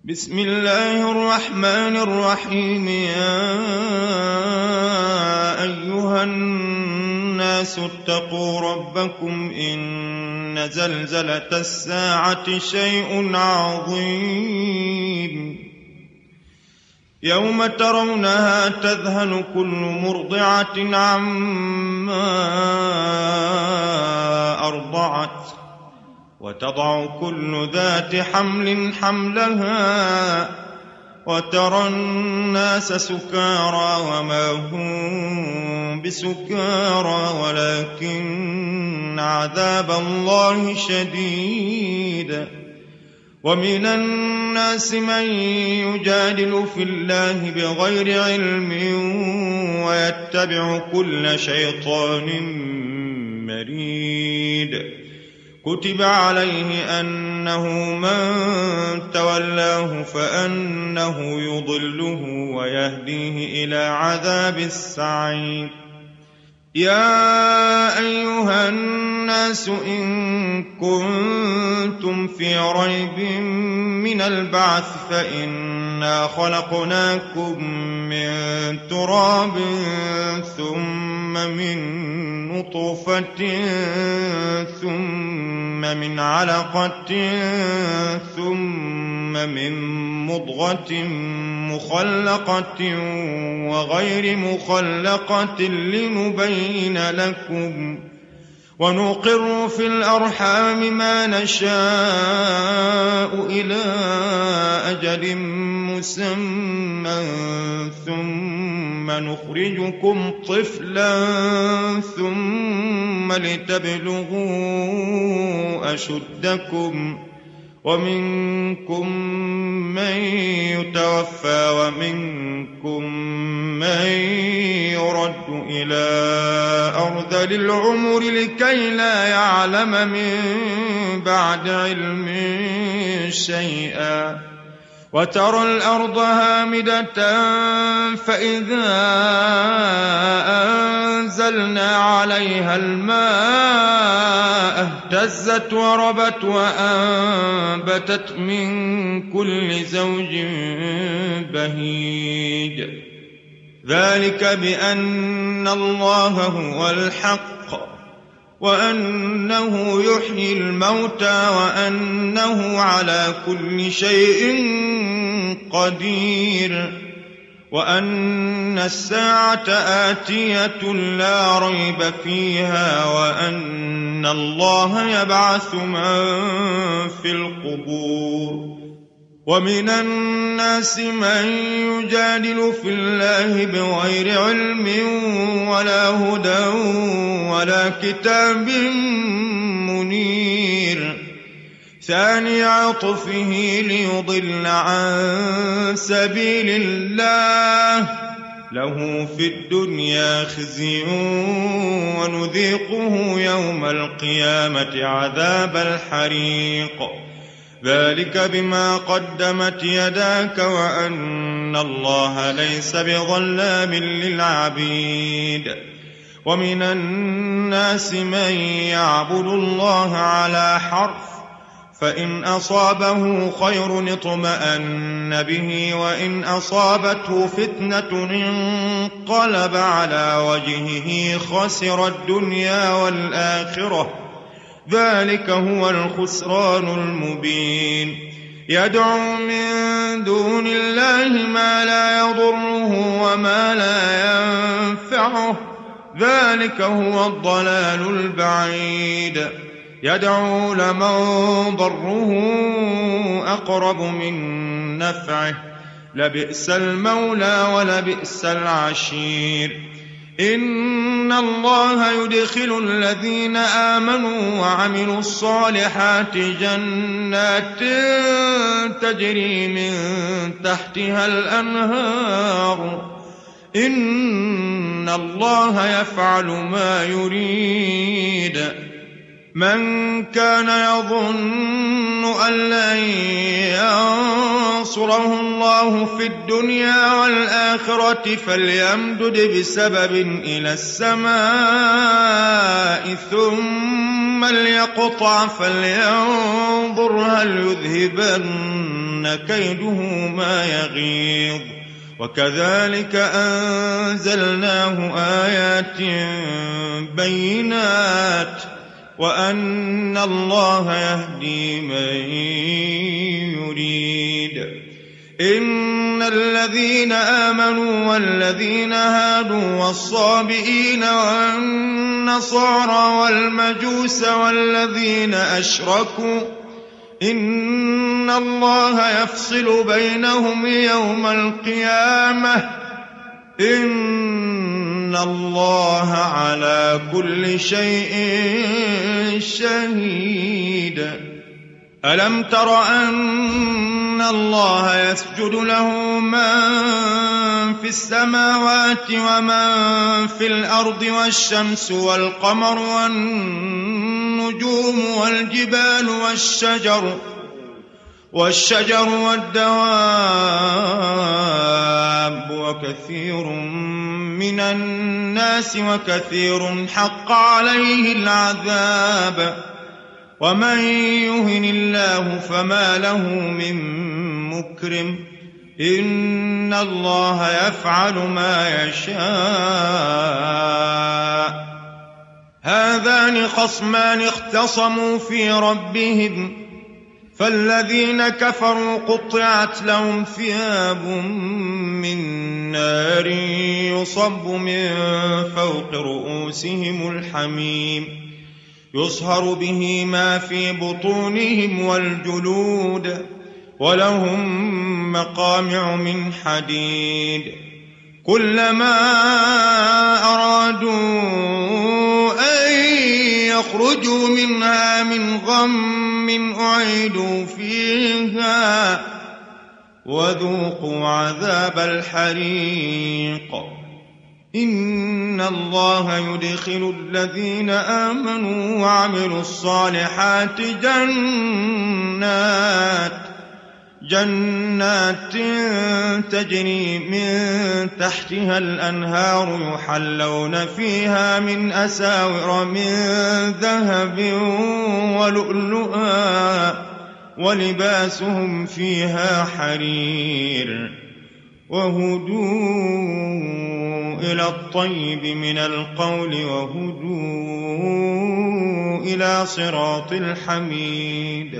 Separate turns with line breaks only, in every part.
بسم الله الرحمن الرحيم. يا أيها الناس اتقوا ربكم إن زلزلة الساعة شيء عظيم يوم ترونها تذهل كل مرضعة عما أرضعت وتضع كل ذات حمل حملها وترى الناس سكارى وما هم بسكارى ولكن عذاب الله شديد. ومن الناس من يجادل في الله بغير علم ويتبع كل شيطان مريد. كتب عليه أنه من تولاه فأنه يضله ويهديه إلى عذاب السعير. يا أيها الناس إن كنتم في ريب من البعث فإنا خلقناكم من تراب ثم من نطفة ثم من علقة ثم من مضغة مخلقة وغير مخلقة لنبين لكم ونقر في الأرحام ما نشاء إلى أجل مسمى ثم نخرجكم طفلا ثم لتبلغوا أشدكم ومنكم من يتوفى ومنكم من يرد إلى أرذل العمر لكي لا يعلم من بعد علم شيئا. وترى الأرض هامدة فإذا أنزلنا عليها الماء اهتزت وربت وأنبتت من كل زوج بهيج. ذلك بأن الله هو الحق وأنه يحيي الموتى وأنه على كل شيء قدير وأن الساعة آتية لا ريب فيها وأن الله يبعث من في القبور. ومن الناس من يجادل في الله بغير علم ولا هدى ولا كتاب منير. ثاني عطفه ليضل عن سبيل الله له في الدنيا خزي ونذيقه يوم القيامة عذاب الحريق. ذلك بما قدمت يداك وأن الله ليس بظلام للعبيد. ومن الناس من يعبد الله على حرف فإن أصابه خير اطمأن به وإن أصابته فتنة انقلب على وجهه خسر الدنيا والآخرة. ذلك هو الخسران المبين. يدعو من دون الله ما لا يضره وما لا ينفعه ذلك هو الضلال البعيد. يدعو لمن ضره أقرب من نفعه لبئس المولى ولبئس العشير. إن الله يدخل الذين آمنوا وعملوا الصالحات جنات تجري من تحتها الأنهار. إن الله يفعل ما يريد. من كان يظن أن لن ينصره الله في الدنيا والآخرة فليمدد بسبب إلى السماء ثم ليقطع فلينظر هل يذهبن كيده ما يغيظ وكذلك أنزلناه آيات بينات وأن الله يهدي من يريد إن الذين آمنوا والذين هادوا والصابئين والنصارى والمجوس والذين أشركوا إن الله يفصل بينهم يوم القيامة إن الله على كل شيء شهيد ألم تر أن الله يسجد له من في السماوات ومن في الأرض والشمس والقمر والنجوم والجبال والشجر والدواب وكثير من الناس وكثير حق عليه العذاب ومن يهن الله فما له من مكرم إن الله يفعل ما يشاء هذان خصمان اختصموا في ربهم فالذين كفروا قطعت لهم ثياب من نار يصب من فوق رؤوسهم الحميم يصهر به ما في بطونهم والجلود ولهم مقامع من حديد كلما أرادوا أن يخرجوا منها من غم أعيدوا فيها وذوقوا عذاب الحريق إن الله يدخل الذين آمنوا وعملوا الصالحات جنات تجري من تحتها الأنهار يحلون فيها من أساور من ذهب ولؤلؤا ولباسهم فيها حرير وهدوا إلى الطيب من القول وهدوا إلى صراط الحميد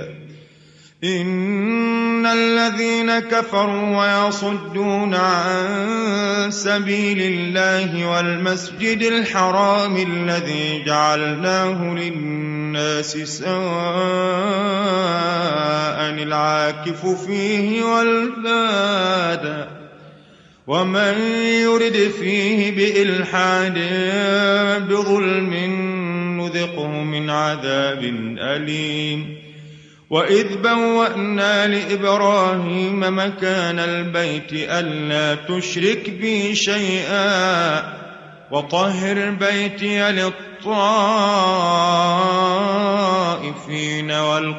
إن الذين كفروا ويصدون عن سبيل الله والمسجد الحرام الذي جعلناه للناس سواء العاكف فيه والباد ومن يرد فيه بإلحاد بظلم نذقه من عذاب أليم وإذ بوأنا لإبراهيم مكان البيت ألا تشرك بي شيئا وطهر بيتي للطائفين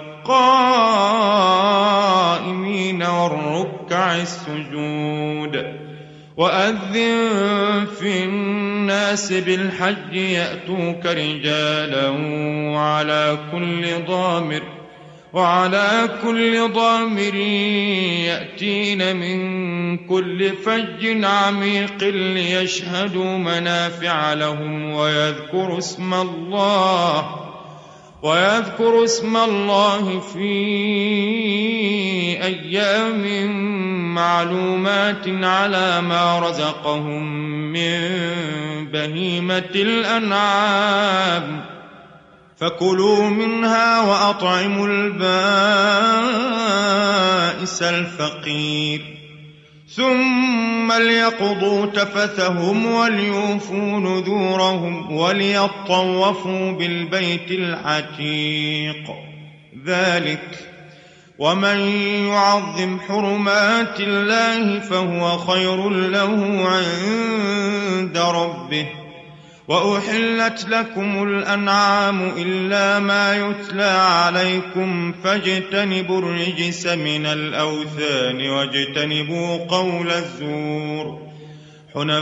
والقائمين والركع السجود وأذن في الناس بالحج يأتوك رجالا وعلى كل ضامر يأتين من كل فج عميق ليشهدوا منافع لهم ويذكروا اسم الله في أيام معلومات على ما رزقهم من بهيمة الأنعام فكلوا منها وأطعموا البائس الفقير ثم ليقضوا تفثهم وليوفوا نذورهم وليطوفوا بالبيت العتيق ذلك ومن يعظم حرمات الله فهو خير له عند ربه وأحلت لكم الأنعام إلا ما يتلى عليكم فاجتنبوا الرجس من الأوثان واجتنبوا قول الزور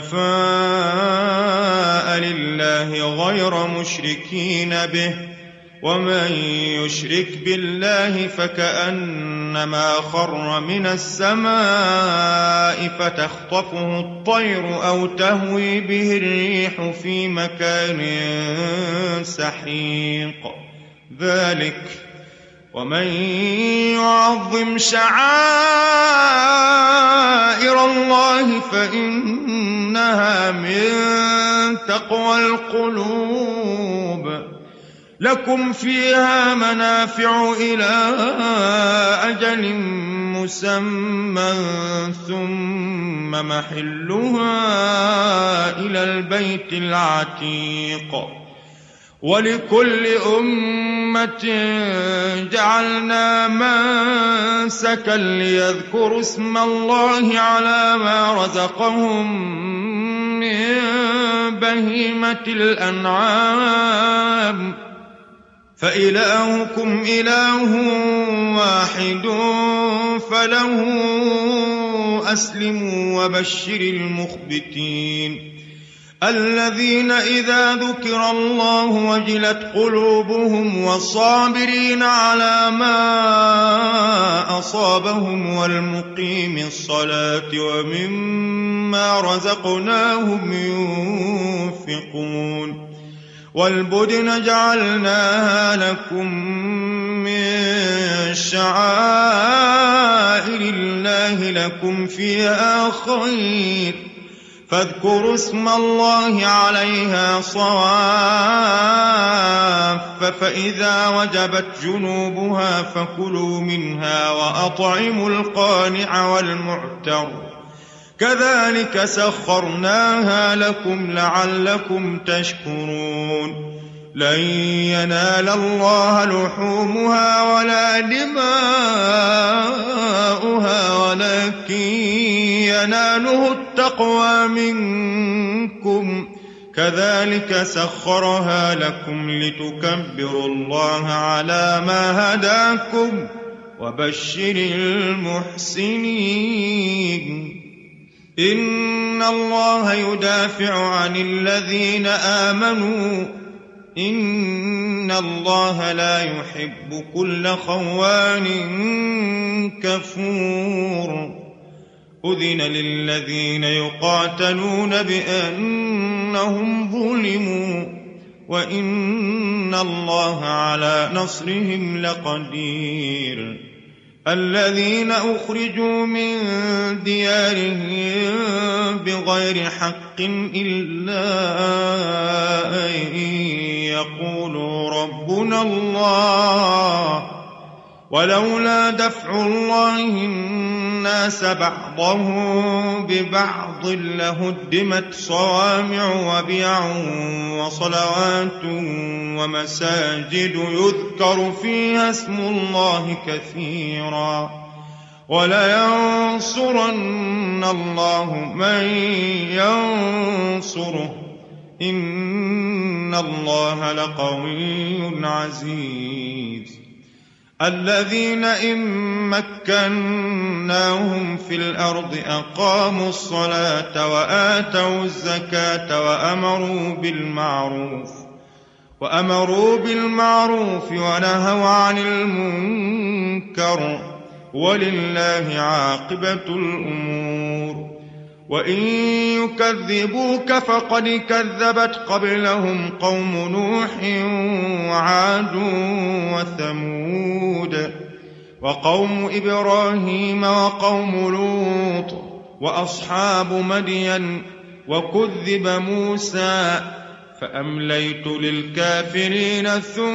حنفاء لله غير مشركين به ومن يشرك بالله فكأنما خر من السماء فتخطفه الطير أو تهوي به الريح في مكان سحيق ذلك ومن يعظم شعائر الله فإنها من تقوى القلوب لكم فيها منافع إلى أجل مسمى ثم محلها إلى البيت العتيق ولكل أمة جعلنا منسكا ليذكروا اسم الله على ما رزقهم من بهيمة الأنعام فإلهكم إله واحد فله أسلموا وبشر المخبتين الذين إذا ذكر الله وجلت قلوبهم والصابرين على ما أصابهم والمقيم الصلاة ومما رزقناهم ينفقون والبدن جعلناها لكم من شعائر الله لكم فيها خير فاذكروا اسم الله عليها صواف فإذا وجبت جنوبها فكلوا منها وأطعموا القانع والمعتر كذلك سخرناها لكم لعلكم تشكرون لن ينال الله لحومها ولا دماؤها ولكن يناله التقوى منكم كذلك سخرها لكم لتكبروا الله على ما هداكم وبشر المحسنين إن الله يدافع عن الذين آمنوا إن الله لا يحب كل خوان كفور أذن للذين يقاتلون بأنهم ظلموا وإن الله على نصرهم لقدير الذين أخرجوا من ديارهم بغير حق إلا أن يقولوا ربنا الله ولولا دفع الله الناس بعضهم ببعض لهدمت صوامع وبيع وصلوات ومساجد يذكر فيها اسم الله كثيرا ولينصرن الله من ينصره إن الله لقوي عزيز الذين إن مكناهم في الأرض أقاموا الصلاة وآتوا الزكاة وأمروا بالمعروف ونهوا عن المنكر ولله عاقبة الأمور وإن يكذبوك فقد كذبت قبلهم قوم نوح وعاد وثمود وقوم إبراهيم وقوم لوط وأصحاب مدين وكذب موسى فأمليت للكافرين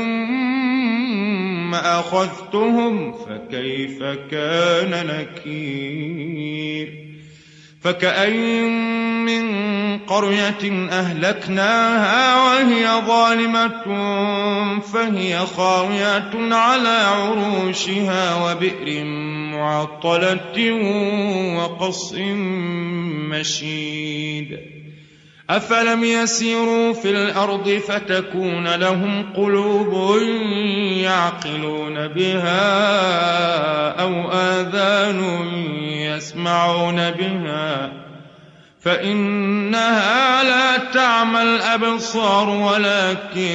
ثم أخذتهم فكيف كان نكير فكأين من قرية أهلكناها وهي ظالمة فهي خاوية على عروشها وبئر معطلة وقصر مشيد أفلم يسيروا في الأرض فتكون لهم قلوب يعقلون بها أو آذان يسمعون بها فإنها لا تعمى الأبصار ولكن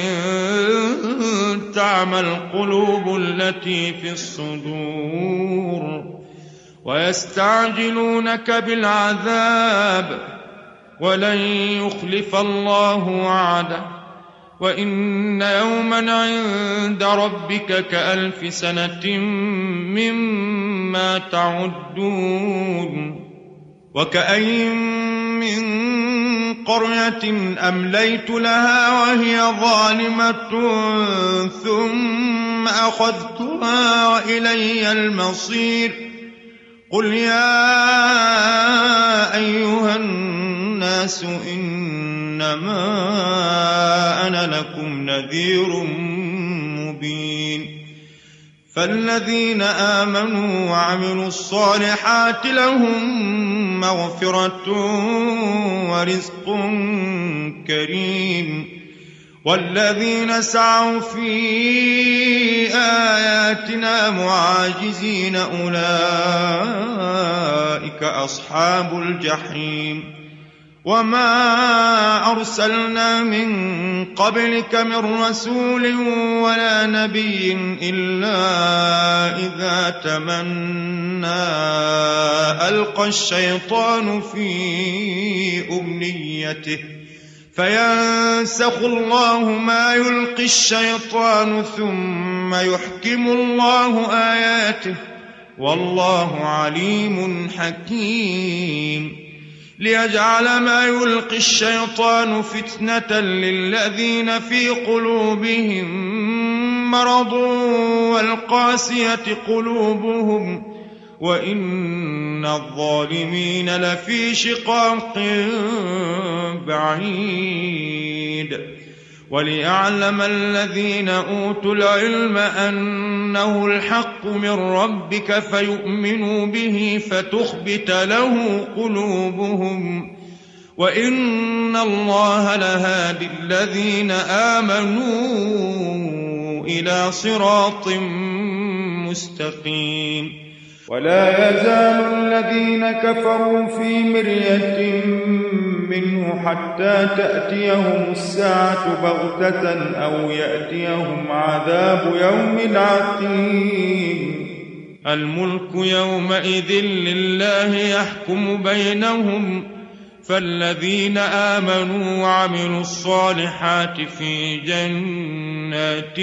تعمى القلوب التي في الصدور. ويستعجلونك بالعذاب ولن يخلف الله وعده وإن يوما عند ربك كألف سنة مما تعدون. وكأين من قرية أمليت لها وهي ظالمة ثم أخذتها وإلي المصير. قل يا أيها الناس إنما أنا لكم نذير مبين. فالذين آمنوا وعملوا الصالحات لهم مغفرة ورزق كريم. والذين سعوا في آياتنا معاجزين أولئك أصحاب الجحيم. وما أرسلنا من قبلك من رسول ولا نبي إلا إذا تمنى ألقى الشيطان في أمنيته فينسخ الله ما يلقي الشيطان ثم يحكم الله آياته والله عليم حكيم. ليجعل ما يلقي الشيطان فتنة للذين في قلوبهم مرض والقاسية قلوبهم وإن الظالمين لفي شقاق بعيد. وليعلم الذين أوتوا العلم أنه الحق من ربك فيؤمنوا به فتخبت له قلوبهم وإن الله لهادي الذين آمنوا إلى صراط مستقيم. ولا يزال الذين كفروا في مرية منه حتى تأتيهم الساعة بغتة أو يأتيهم عذاب يوم عقيم. الملك يومئذ لله يحكم بينهم فالذين آمنوا وعملوا الصالحات في جنات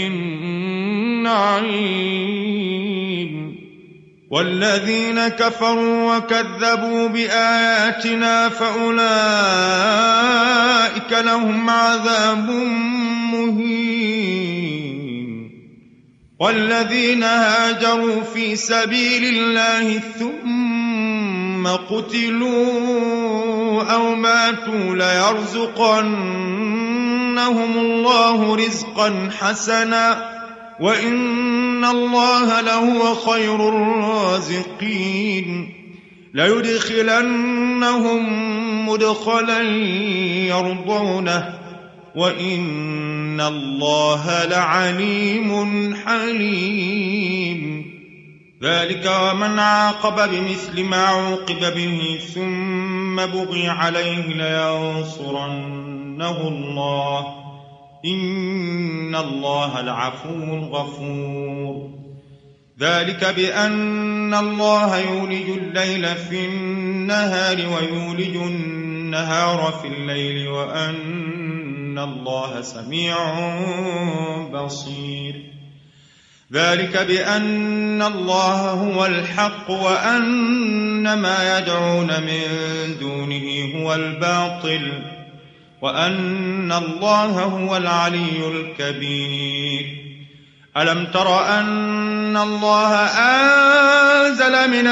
النعيم. والذين كفروا وكذبوا بآياتنا فأولئك لهم عذاب مهين. والذين هاجروا في سبيل الله ثم قتلوا أو ماتوا ليرزقنهم الله رزقا حسنا وإن الله لهو خير الرازقين. ليدخلنهم مدخلا يرضونه وإن الله لعليم حليم. ذلك ومن عاقب بمثل ما عوقب به ثم بغي عليه لينصرنه الله إن الله لعفو غفور. ذلك بأن الله يولج الليل في النهار ويولج النهار في الليل وأن الله سميع بصير. ذلك بأن الله هو الحق وأن ما يدعون من دونه هو الباطل وأن الله هو العلي الكبير. ألم تر أن الله أنزل من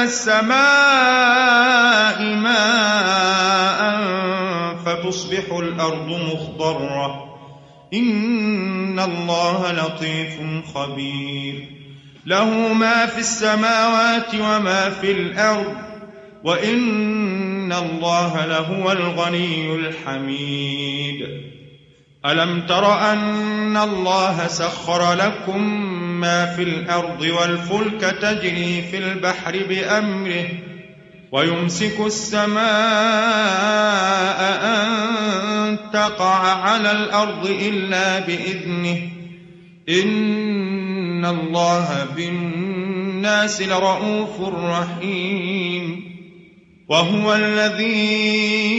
السماء ماء فتصبح الأرض مخضرة إن الله لطيف خبير. له ما في السماوات وما في الأرض وإن الله لهو الغني الحميد. ألم تر أن الله سخر لكم ما في الأرض والفلك تجري في البحر بأمره ويمسك السماء أن تقع على الأرض إلا بإذنه إن الله بالناس لرءوف رحيم وهو الذي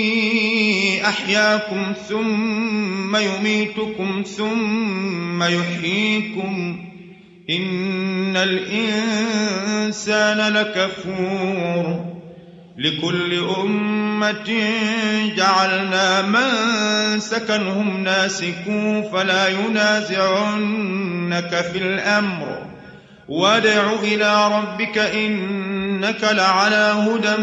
أحياكم ثم يميتكم ثم يحييكم إن الإنسان لكفور لكل أمة جعلنا منسكا هم ناسكوه فلا ينازعنك في الأمر وادع إلى ربك إنك لعلى هدى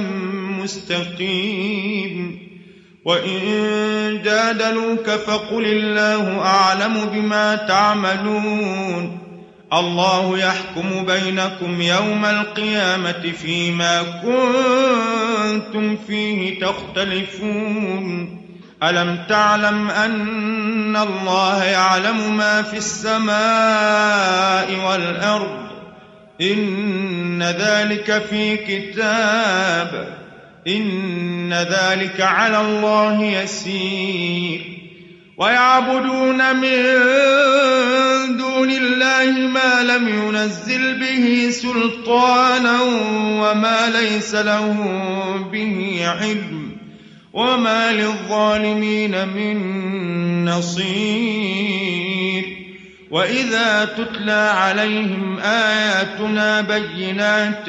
مستقيم وإن جادلوك فقل الله أعلم بما تعملون الله يحكم بينكم يوم القيامة فيما كنتم فيه تختلفون ألم تعلم أن الله يعلم ما في السماء والأرض إن ذلك في كتاب إن ذلك على الله يسير ويعبدون من دون الله ما لم ينزل به سلطانا وما ليس له به علم وما للظالمين من نصير وإذا تتلى عليهم آياتنا بينات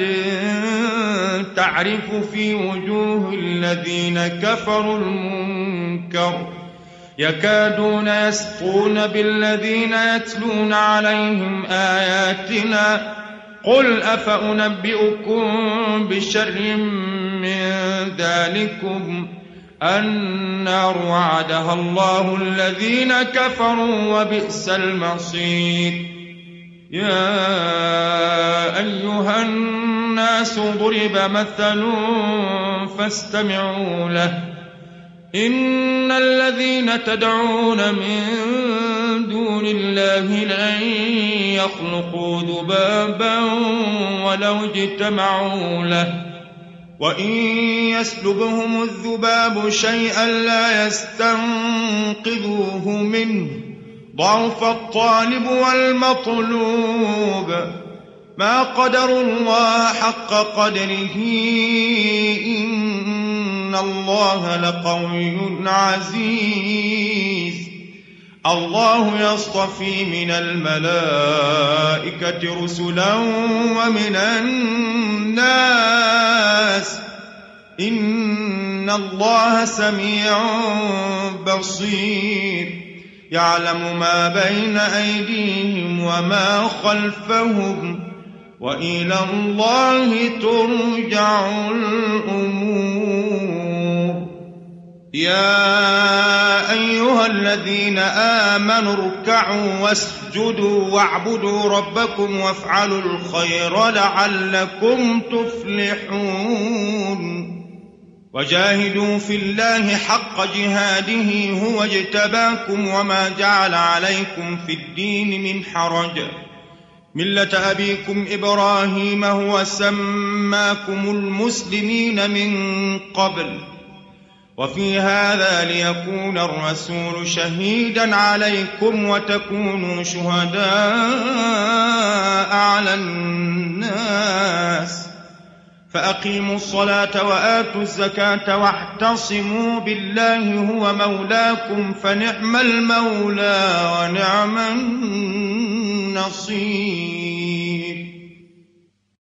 تعرف في وجوه الذين كفروا المنكر يكادون يسطون بالذين يتلون عليهم آياتنا قل أفأنبئكم بشر من ذلكم النار وعدها الله الذين كفروا وبئس المصير يا أيها الناس ضرب مثل فاستمعوا له إن الذين تدعون من دون الله لن يخلقوا ذبابا ولو اجتمعوا له وإن يسلبهم الذباب شيئا لا يستنقذوه منه ضعف الطالب والمطلوب ما قدروا الله حق قدره إن الله لقوي عزيز الله يصطفي من الملائكة رسلا ومن الناس إن الله سميع بصير يعلم ما بين أيديهم وما خلفهم وإلى الله ترجع الأمور يا أيها الذين آمنوا اركعوا واسجدوا واعبدوا ربكم وافعلوا الخير لعلكم تفلحون وجاهدوا في الله حق جهاده هو اجتباكم وما جعل عليكم في الدين من حرج ملة أبيكم إبراهيم هو سماكم المسلمين من قبل وفي هذا ليكون الرسول شهيدا عليكم وتكونوا شهداء على الناس فأقيموا الصلاة وآتوا الزكاة واعتصموا بالله هو مولاكم فنعم المولى ونعم النصير